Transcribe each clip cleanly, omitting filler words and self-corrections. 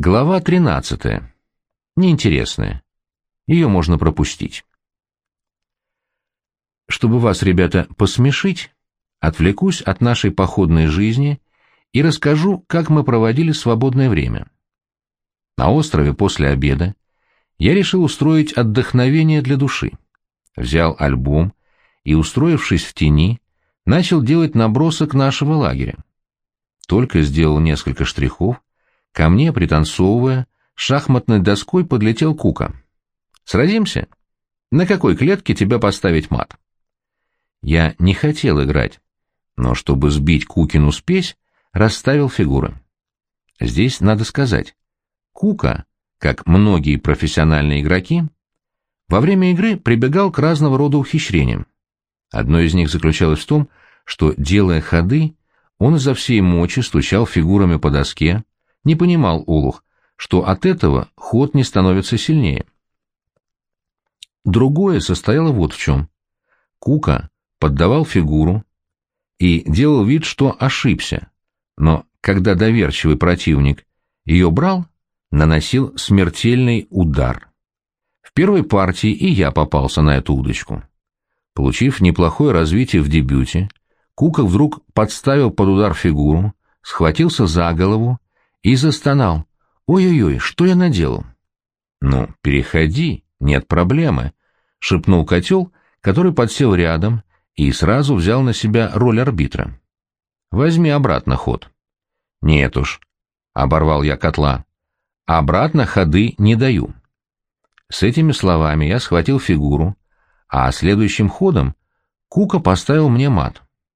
Глава 13. Неинтересная. Ее можно пропустить. Чтобы вас, ребята, посмешить, отвлекусь от нашей походной жизни и расскажу, как мы проводили свободное время. На острове после обеда я решил устроить отдохновение для души. Взял альбом и, устроившись в тени, начал делать набросок нашего лагеря. Только сделал несколько штрихов, ко мне, пританцовывая, шахматной доской подлетел Кука. «Сразимся? На какой клетке тебя поставить мат?» Я не хотел играть, но чтобы сбить Кукину спесь, расставил фигуры. Здесь надо сказать, Кука, как многие профессиональные игроки, во время игры прибегал к разного рода ухищрениям. Одно из них заключалось в том, что, делая ходы, он изо всей мочи стучал фигурами по доске. Не понимал олух, что от этого ход не становится сильнее. Другое состояло вот в чем. Кука поддавал фигуру и делал вид, что ошибся, но когда доверчивый противник ее брал, наносил смертельный удар. В первой партии и я попался на эту удочку. Получив неплохое развитие в дебюте, Кука вдруг подставил под удар фигуру, схватился за голову и застонал. «Ой-ой-ой, что я наделал?» «Ну, переходи, нет проблемы», — шепнул котел, который подсел рядом и сразу взял на себя роль арбитра. «Возьми обратно ход». «Нет уж», — оборвал я котла, — «обратно ходы не даю». С этими словами я схватил фигуру, а следующим ходом Кука поставил мне мат.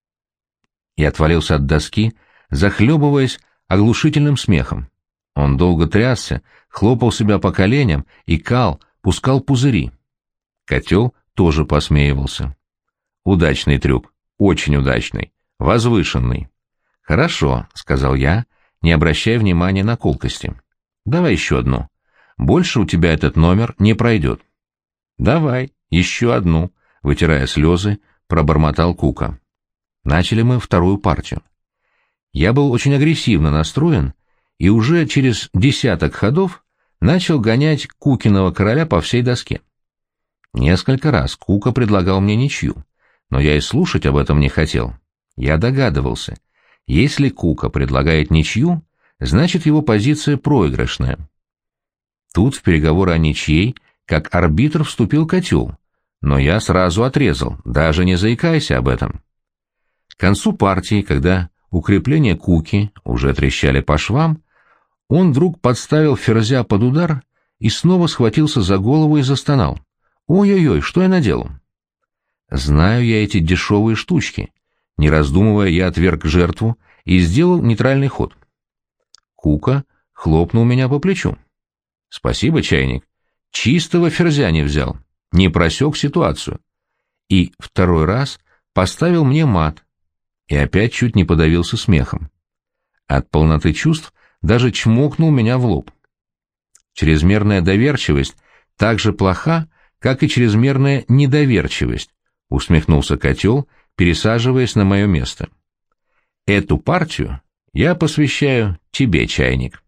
Я отвалился от доски, захлебываясь оглушительным смехом. Он долго трясся, хлопал себя по коленям, икал, пускал пузыри. Котел тоже посмеивался. Удачный трюк, очень удачный, возвышенный. «Хорошо», — сказал я, не обращая внимания на колкости. «Давай еще одну. Больше у тебя этот номер не пройдет». «Давай, еще одну», — вытирая слезы, пробормотал Кука. Начали мы вторую партию. Я был очень агрессивно настроен и уже через десяток ходов начал гонять Кукиного короля по всей доске. Несколько раз Кука предлагал мне ничью, но я и слушать об этом не хотел. Я догадывался, если Кука предлагает ничью, значит его позиция проигрышная. Тут в переговоры о ничьей, как арбитр, вступил котел, но я сразу отрезал, даже не заикайся об этом. К концу партии, когда укрепления Куки уже трещали по швам, он вдруг подставил ферзя под удар и снова схватился за голову и застонал. «Ой-ой-ой, что я наделал?» Знаю я эти дешевые штучки. Не раздумывая, я отверг жертву и сделал нейтральный ход. Кука хлопнул меня по плечу. «Спасибо, чайник. Чистого ферзя не взял, не просек ситуацию». И второй раз поставил мне мат, и опять чуть не подавился смехом. От полноты чувств даже чмокнул меня в лоб. Чрезмерная доверчивость так же плоха, как и чрезмерная недоверчивость, усмехнулся котел, пересаживаясь на мое место. Эту партию я посвящаю тебе, чайник.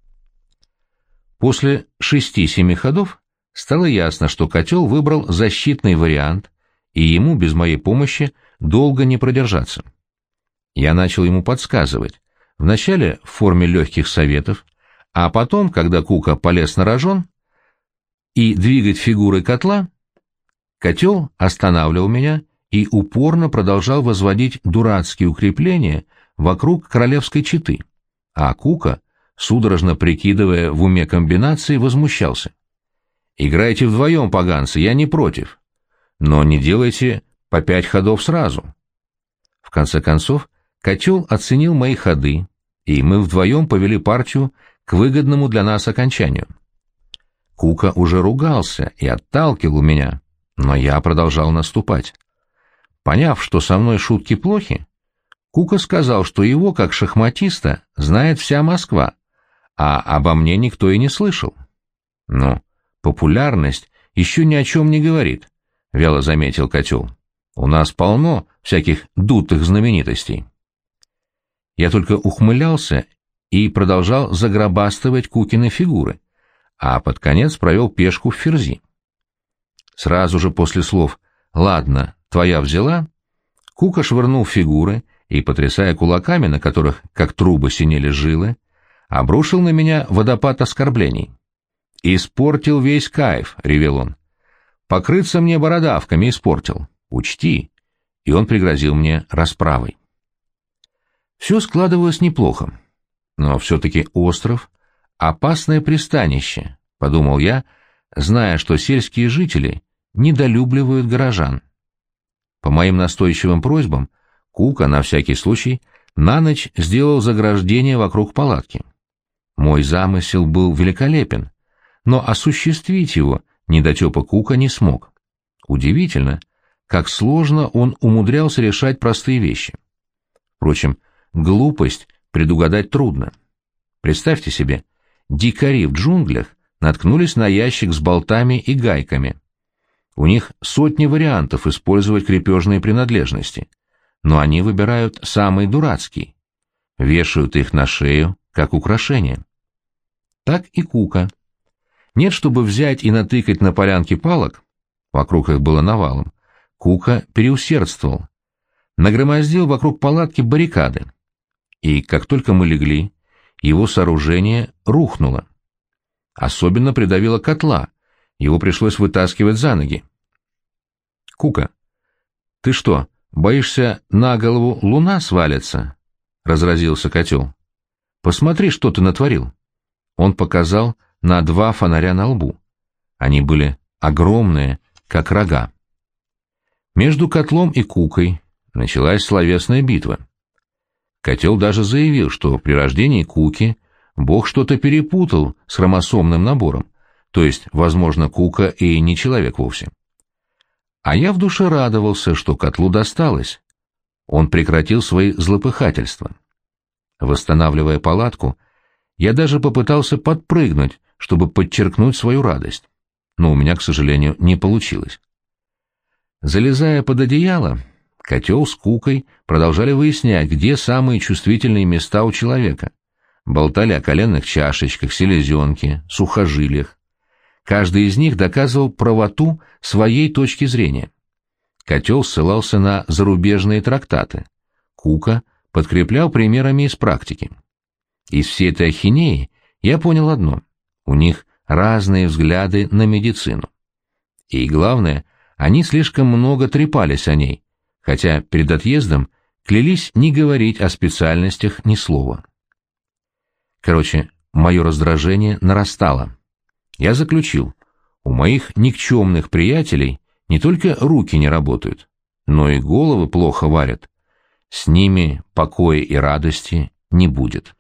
После 6-7 ходов стало ясно, что котел выбрал защитный вариант, и ему без моей помощи долго не продержаться. Я начал ему подсказывать, вначале в форме легких советов, а потом, когда Кука полез на рожон, и двигать фигурой котла, котел останавливал меня и упорно продолжал возводить дурацкие укрепления вокруг королевской четы, а Кука, судорожно прикидывая в уме комбинации, возмущался. «Играйте вдвоем, поганцы, я не против, но не делайте по 5 ходов сразу». В конце концов, котел оценил мои ходы, и мы вдвоем повели партию к выгодному для нас окончанию. Кука уже ругался и отталкивал меня, но я продолжал наступать. Поняв, что со мной шутки плохи, Кука сказал, что его, как шахматиста, знает вся Москва, а обо мне никто и не слышал. «Ну, популярность еще ни о чем не говорит», — вяло заметил котел. «У нас полно всяких дутых знаменитостей». Я только ухмылялся и продолжал загробастывать Кукины фигуры, а под конец провел пешку в ферзи. Сразу же после слов «Ладно, твоя взяла», Кука швырнул фигуры и, потрясая кулаками, на которых, как трубы, синели жилы, обрушил на меня водопад оскорблений. «Испортил весь кайф», — ревел он. «Покрыться мне бородавками испортил. Учти». И он пригрозил мне расправой. Все складывалось неплохо. Но все-таки остров — опасное пристанище, — подумал я, зная, что сельские жители недолюбливают горожан. По моим настойчивым просьбам Кука на всякий случай на ночь сделал заграждение вокруг палатки. Мой замысел был великолепен, но осуществить его недотепа Кука не смог. Удивительно, как сложно он умудрялся решать простые вещи. Впрочем, глупость предугадать трудно. Представьте себе, дикари в джунглях наткнулись на ящик с болтами и гайками. У них сотни вариантов использовать крепежные принадлежности, но они выбирают самый дурацкий, вешают их на шею, как украшение. Так и Кука. Нет, чтобы взять и натыкать на полянке палок, вокруг их было навалом, Кука переусердствовал, нагромоздил вокруг палатки баррикады, и как только мы легли, его сооружение рухнуло. Особенно придавило котла, его пришлось вытаскивать за ноги. «Кука, ты что, боишься, на голову луна свалится?» — разразился котел. «Посмотри, что ты натворил». Он показал на 2 фонаря на лбу. Они были огромные, как рога. Между котлом и Кукой началась словесная битва. Котел даже заявил, что при рождении Куки Бог что-то перепутал с хромосомным набором, то есть, возможно, Кука и не человек вовсе. А я в душе радовался, что котлу досталось. Он прекратил свои злопыхательства. Восстанавливая палатку, я даже попытался подпрыгнуть, чтобы подчеркнуть свою радость, но у меня, к сожалению, не получилось. Залезая под одеяло, котел с Кукой продолжали выяснять, где самые чувствительные места у человека. Болтали о коленных чашечках, селезенке, сухожилиях. Каждый из них доказывал правоту своей точки зрения. Котел ссылался на зарубежные трактаты. Кука подкреплял примерами из практики. Из всей этой ахинеи я понял одно — у них разные взгляды на медицину. И главное, они слишком много трепались о ней, хотя перед отъездом клялись не говорить о специальностях ни слова. Короче, мое раздражение нарастало. Я заключил, у моих никчемных приятелей не только руки не работают, но и головы плохо варят. С ними покоя и радости не будет.